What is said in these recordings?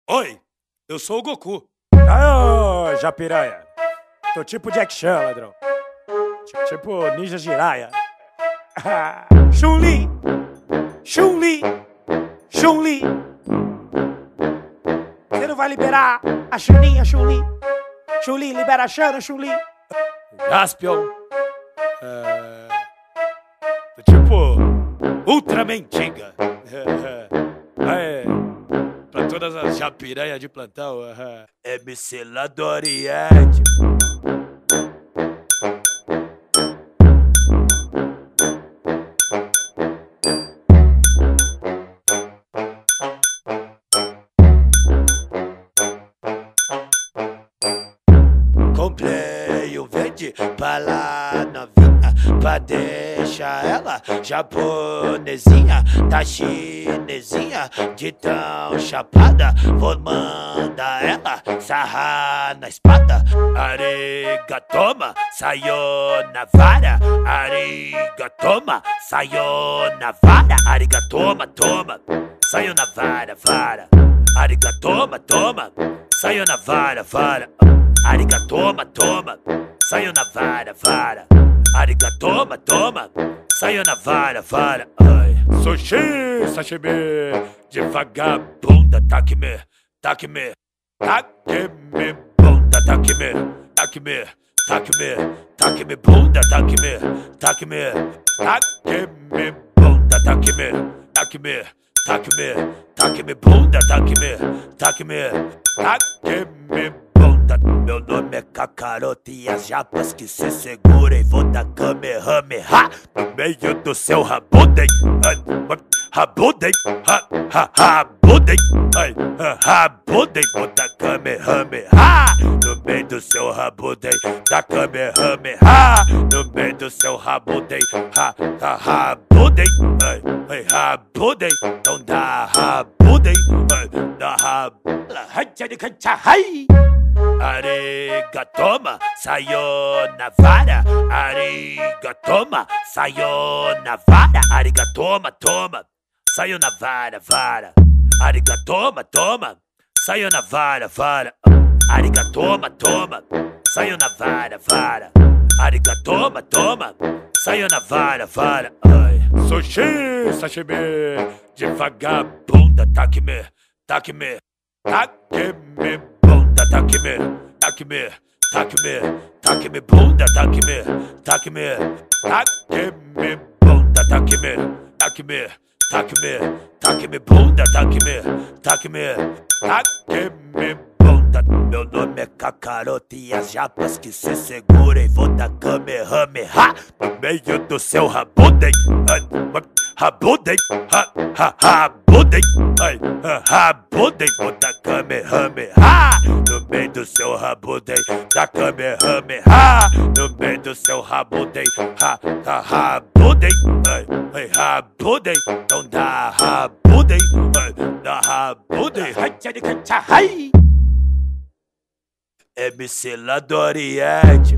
Oi, eu sou o Goku. Ô, Japiraia. Tô tipo Jack Chan, ladrão. Tipo Ninja Jiraiya. Chun-Li. Chun-Li. Chun-Li. Você não vai liberar a Chuninha, Chun-Li? Chun-Li, libera a Xana, Chun-Li. Jaspion. Tipo Ultra Mendiga. Pra todas as japiranhas de plantão. MC lá do Oriente. Comprei um verde pra lá novinha, pra deixar ela japonesinha, tá chinesinha, de tão chapada. Vou mandar ela sarrar na espada. Arigatoma, sayonara. Arigatoma, sayonara. Arigatoma, toma, sayonara, vara. Arigatoma, toma, sayonara, vara. Arigatoma, toma, sayonara, vara. Arigatoma, toma, sayonara, vara. Ai. Sushi, sashimi, de vagabunda, taque-me, taque-me, taque-me, bunda, taque-me, taque-me, taque-me, taque-me, bunda, taque-me, taque-me, taque-me, bunda, taque-me, taque-me, taque-me, taque-me, bunda, taque-me, taque-me, taque-me, bunda. Meu nome é Kakaroto e as japas que se segurem vou dar Kamehameha no meio do seu rabudem. Rabudem, rabudem, rabudem, vou dar Kamehameha no meio do seu rabudem. Da Kamehameha no meio do seu rabudem. Rabudem, rabudem, então dá rabudem, dá rabudem. Arigatoma, sayonara. Arigatoma, sayonara. Arigatoma, toma, sayonara, vara. Arigatoma, toma, sayonara, vara. Arigatoma, toma, sayonara, vara. Arigatoma, toma, sayonara, vara. Sushi, sashimi, de vagabunda, taque-me, taque-me, taque-me, bunda, taque-me, taque-me, taque-me, taque-me, bunda, taque-me, taque-me, taque-me, bunda, taque-me, taque-me, taque-me, taque-me, bunda, taque-me, taque-me, taque-me, bunda. Meu nome é Kakaroto e as japas que se segurem vou dar Kamehameha no meio do seu rabudem. Rabudem, rabudem, rabudem, vou dar Kamehameha no meio do seu rabudem. Da Kamehameha no meio do seu rabudem. Rabudem, rabudem, então dá rabudem, dá rabudem. MC lá do Oriente.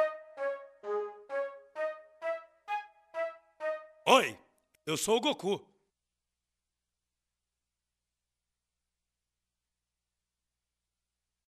Oi, eu sou o Goku.